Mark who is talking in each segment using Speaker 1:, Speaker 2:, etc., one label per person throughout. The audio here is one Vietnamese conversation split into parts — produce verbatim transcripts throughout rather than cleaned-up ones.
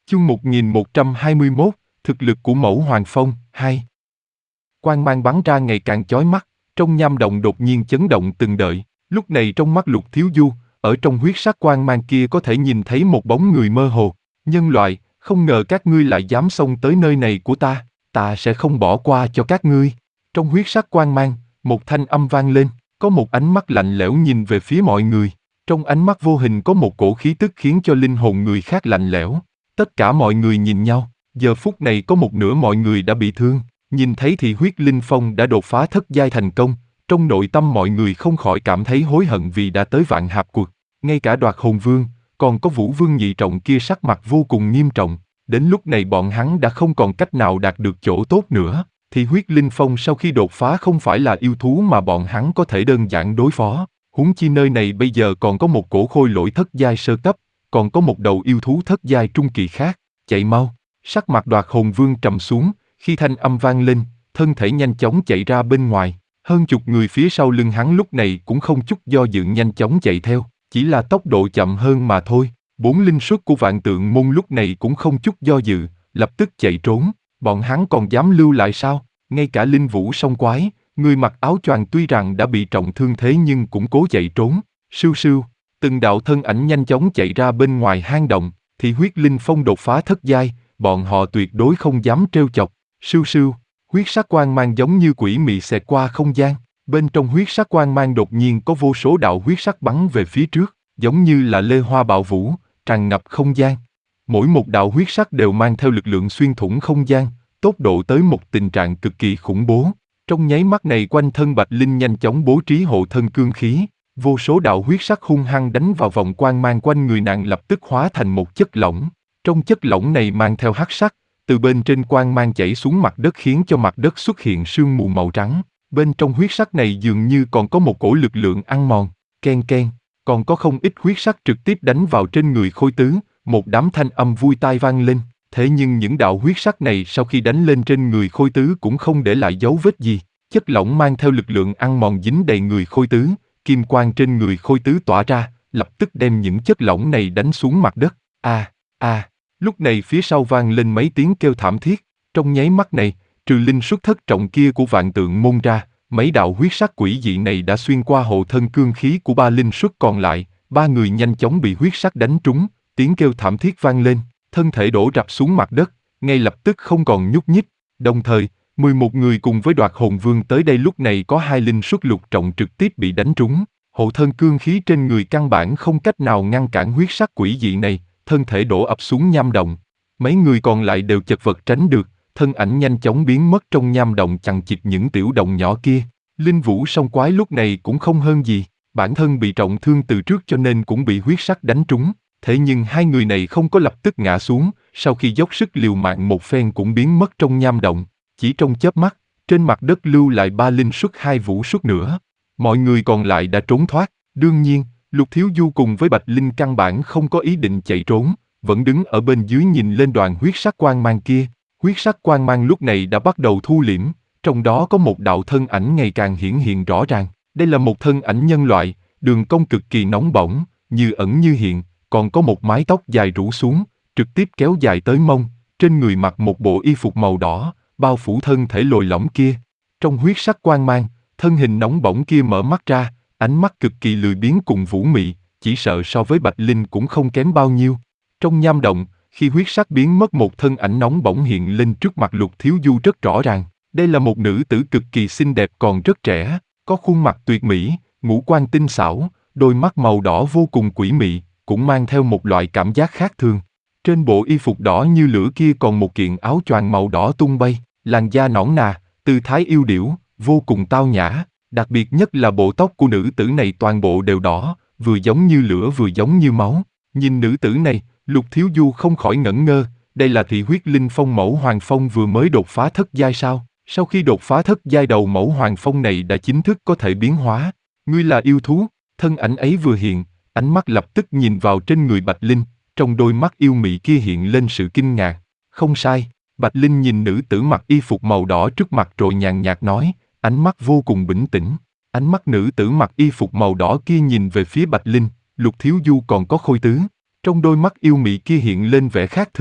Speaker 1: Chương một nghìn một trăm hai mươi mốt, thực lực của Mẫu Hoàng Phong, hai. Quang mang bắn ra ngày càng chói mắt, trong nham động đột nhiên chấn động từng đợi, lúc này trong mắt Lục Thiếu Du, ở trong huyết sắc quang mang kia có thể nhìn thấy một bóng người mơ hồ. Nhân loại, không ngờ các ngươi lại dám xông tới nơi này của ta, ta sẽ không bỏ qua cho các ngươi. Trong huyết sắc quang mang, một thanh âm vang lên, có một ánh mắt lạnh lẽo nhìn về phía mọi người. Trong ánh mắt vô hình có một cổ khí tức khiến cho linh hồn người khác lạnh lẽo. Tất cả mọi người nhìn nhau, giờ phút này có một nửa mọi người đã bị thương, nhìn thấy thì huyết linh phong đã đột phá thất giai thành công, trong nội tâm mọi người không khỏi cảm thấy hối hận vì đã tới vạn hạp cuộc. Ngay cả Đoạt Hồn Vương, còn có Vũ Vương nhị trọng kia sắc mặt vô cùng nghiêm trọng, đến lúc này bọn hắn đã không còn cách nào đạt được chỗ tốt nữa, thì huyết linh phong sau khi đột phá không phải là yêu thú mà bọn hắn có thể đơn giản đối phó, huống chi nơi này bây giờ còn có một cổ khôi lỗi thất giai sơ cấp, còn có một đầu yêu thú thất giai trung kỳ khác, chạy mau. Sắc mặt Đoạt Hồn Vương trầm xuống, khi thanh âm vang lên, thân thể nhanh chóng chạy ra bên ngoài, hơn chục người phía sau lưng hắn lúc này cũng không chút do dự nhanh chóng chạy theo, chỉ là tốc độ chậm hơn mà thôi. Bốn linh xuất của Vạn Tượng Môn lúc này cũng không chút do dự, lập tức chạy trốn, bọn hắn còn dám lưu lại sao? Ngay cả Linh Vũ Song Quái, người mặc áo choàng tuy rằng đã bị trọng thương thế nhưng cũng cố chạy trốn. Sưu sưu, từng đạo thân ảnh nhanh chóng chạy ra bên ngoài hang động, thì huyết linh phong đột phá thất giai, bọn họ tuyệt đối không dám trêu chọc. Sưu sưu, huyết sắc quang mang giống như quỷ mị xẹt qua không gian, bên trong huyết sắc quang mang đột nhiên có vô số đạo huyết sắc bắn về phía trước, giống như là lê hoa bạo vũ, tràn ngập không gian. Mỗi một đạo huyết sắc đều mang theo lực lượng xuyên thủng không gian, tốc độ tới một tình trạng cực kỳ khủng bố. Trong nháy mắt này quanh thân Bạch Linh nhanh chóng bố trí hộ thân cương khí, vô số đạo huyết sắc hung hăng đánh vào vòng quang mang quanh người nàng lập tức hóa thành một chất lỏng. Trong chất lỏng này mang theo hắc sắc, từ bên trên quang mang chảy xuống mặt đất khiến cho mặt đất xuất hiện sương mù màu trắng. Bên trong huyết sắc này dường như còn có một cổ lực lượng ăn mòn, ken ken, còn có không ít huyết sắc trực tiếp đánh vào trên người Khôi Tứ, một đám thanh âm vui tai vang lên. Thế nhưng những đạo huyết sắc này sau khi đánh lên trên người Khôi Tứ cũng không để lại dấu vết gì. Chất lỏng mang theo lực lượng ăn mòn dính đầy người Khôi Tứ, kim quang trên người Khôi Tứ tỏa ra, lập tức đem những chất lỏng này đánh xuống mặt đất. A, à, a, à. Lúc này phía sau vang lên mấy tiếng kêu thảm thiết. Trong nháy mắt này, trừ linh xuất thất trọng kia của Vạn Tượng Môn ra, mấy đạo huyết sắc quỷ dị này đã xuyên qua hộ thân cương khí của ba linh xuất còn lại. Ba người nhanh chóng bị huyết sắc đánh trúng, tiếng kêu thảm thiết vang lên, thân thể đổ rạp xuống mặt đất, ngay lập tức không còn nhúc nhích. Đồng thời, mười một người cùng với Đoạt Hồn Vương tới đây lúc này có hai linh xuất lục trọng trực tiếp bị đánh trúng. Hộ thân cương khí trên người căn bản không cách nào ngăn cản huyết sắc quỷ dị này, thân thể đổ ập xuống nham động. Mấy người còn lại đều chật vật tránh được, thân ảnh nhanh chóng biến mất trong nham động chằng chịt những tiểu động nhỏ kia. Linh Vũ Song Quái lúc này cũng không hơn gì, bản thân bị trọng thương từ trước cho nên cũng bị huyết sắc đánh trúng. Thế nhưng hai người này không có lập tức ngã xuống, sau khi dốc sức liều mạng một phen cũng biến mất trong nham động. Chỉ trong chớp mắt, trên mặt đất lưu lại ba linh xuất hai vũ xuất nữa. Mọi người còn lại đã trốn thoát. Đương nhiên, Lục Thiếu Du cùng với Bạch Linh căn bản không có ý định chạy trốn, vẫn đứng ở bên dưới nhìn lên đoàn huyết sắc quang mang kia. Huyết sắc quang mang lúc này đã bắt đầu thu liễm, trong đó có một đạo thân ảnh ngày càng hiển hiện rõ ràng. Đây là một thân ảnh nhân loại, đường cong cực kỳ nóng bỏng, như ẩn như hiện, còn có một mái tóc dài rủ xuống, trực tiếp kéo dài tới mông, trên người mặc một bộ y phục màu đỏ, bao phủ thân thể lồi lõm kia. Trong huyết sắc quang mang, thân hình nóng bỏng kia mở mắt ra, ánh mắt cực kỳ lười biếng cùng vũ mị, chỉ sợ so với Bạch Linh cũng không kém bao nhiêu. Trong nham động, khi huyết sắc biến mất một thân ảnh nóng bỏng hiện lên trước mặt Lục Thiếu Du rất rõ ràng. Đây là một nữ tử cực kỳ xinh đẹp còn rất trẻ, có khuôn mặt tuyệt mỹ, ngũ quan tinh xảo, đôi mắt màu đỏ vô cùng quỷ mị, cũng mang theo một loại cảm giác khác thường. Trên bộ y phục đỏ như lửa kia còn một kiện áo choàng màu đỏ tung bay, làn da nõn nà, tư thái yêu điểu, vô cùng tao nhã. Đặc biệt nhất là bộ tóc của nữ tử này toàn bộ đều đỏ, vừa giống như lửa vừa giống như máu. Nhìn nữ tử này, Lục Thiếu Du không khỏi ngẩn ngơ, đây là thị huyết linh phong Mẫu Hoàng Phong vừa mới đột phá thất giai sao? Sau khi đột phá thất giai đầu Mẫu Hoàng Phong này đã chính thức có thể biến hóa. Ngươi là yêu thú, thân ảnh ấy vừa hiện, ánh mắt lập tức nhìn vào trên người Bạch Linh, trong đôi mắt yêu mị kia hiện lên sự kinh ngạc. Không sai, Bạch Linh nhìn nữ tử mặc y phục màu đỏ trước mặt rồi nhàn nhạt nói, ánh mắt vô cùng bình tĩnh. Ánh mắt nữ tử mặc y phục màu đỏ kia nhìn về phía Bạch Linh, Lục Thiếu Du còn có Khôi Tứ. Trong đôi mắt yêu mị kia hiện lên vẻ khác thường,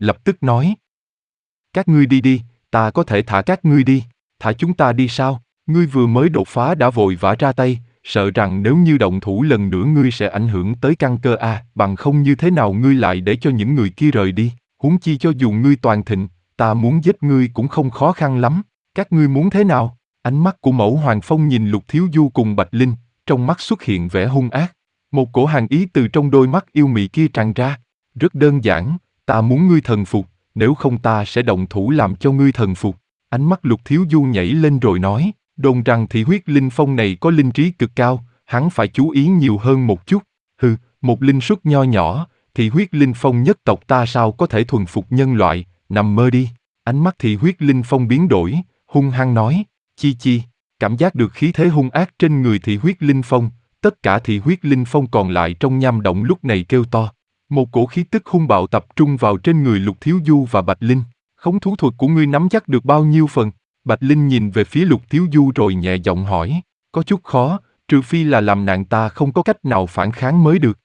Speaker 1: lập tức nói. Các ngươi đi đi, ta có thể thả các ngươi đi. Thả chúng ta đi sao? Ngươi vừa mới đột phá đã vội vã ra tay, sợ rằng nếu như động thủ lần nữa ngươi sẽ ảnh hưởng tới căn cơ a, bằng không như thế nào ngươi lại để cho những người kia rời đi, huống chi cho dù ngươi toàn thịnh, ta muốn giết ngươi cũng không khó khăn lắm, các ngươi muốn thế nào? Ánh mắt của Mẫu Hoàng Phong nhìn Lục Thiếu Du cùng Bạch Linh, trong mắt xuất hiện vẻ hung ác. Một cổ hàn ý từ trong đôi mắt yêu mị kia tràn ra. Rất đơn giản, ta muốn ngươi thần phục, nếu không ta sẽ động thủ làm cho ngươi thần phục. Ánh mắt Lục Thiếu Du nhảy lên rồi nói, đồn rằng thị huyết linh phong này có linh trí cực cao, hắn phải chú ý nhiều hơn một chút. Hừ, một linh suất nho nhỏ, thị huyết linh phong nhất tộc ta sao có thể thuần phục nhân loại, nằm mơ đi. Ánh mắt thị huyết linh phong biến đổi, hung hăng nói, chi chi, cảm giác được khí thế hung ác trên người thị huyết linh phong, tất cả thị huyết linh phong còn lại trong nham động lúc này kêu to. Một cổ khí tức hung bạo tập trung vào trên người Lục Thiếu Du và Bạch Linh. Khống thú thuật của ngươi nắm chắc được bao nhiêu phần? Bạch Linh nhìn về phía Lục Thiếu Du rồi nhẹ giọng hỏi, có chút khó, trừ phi là làm nạn ta không có cách nào phản kháng mới được.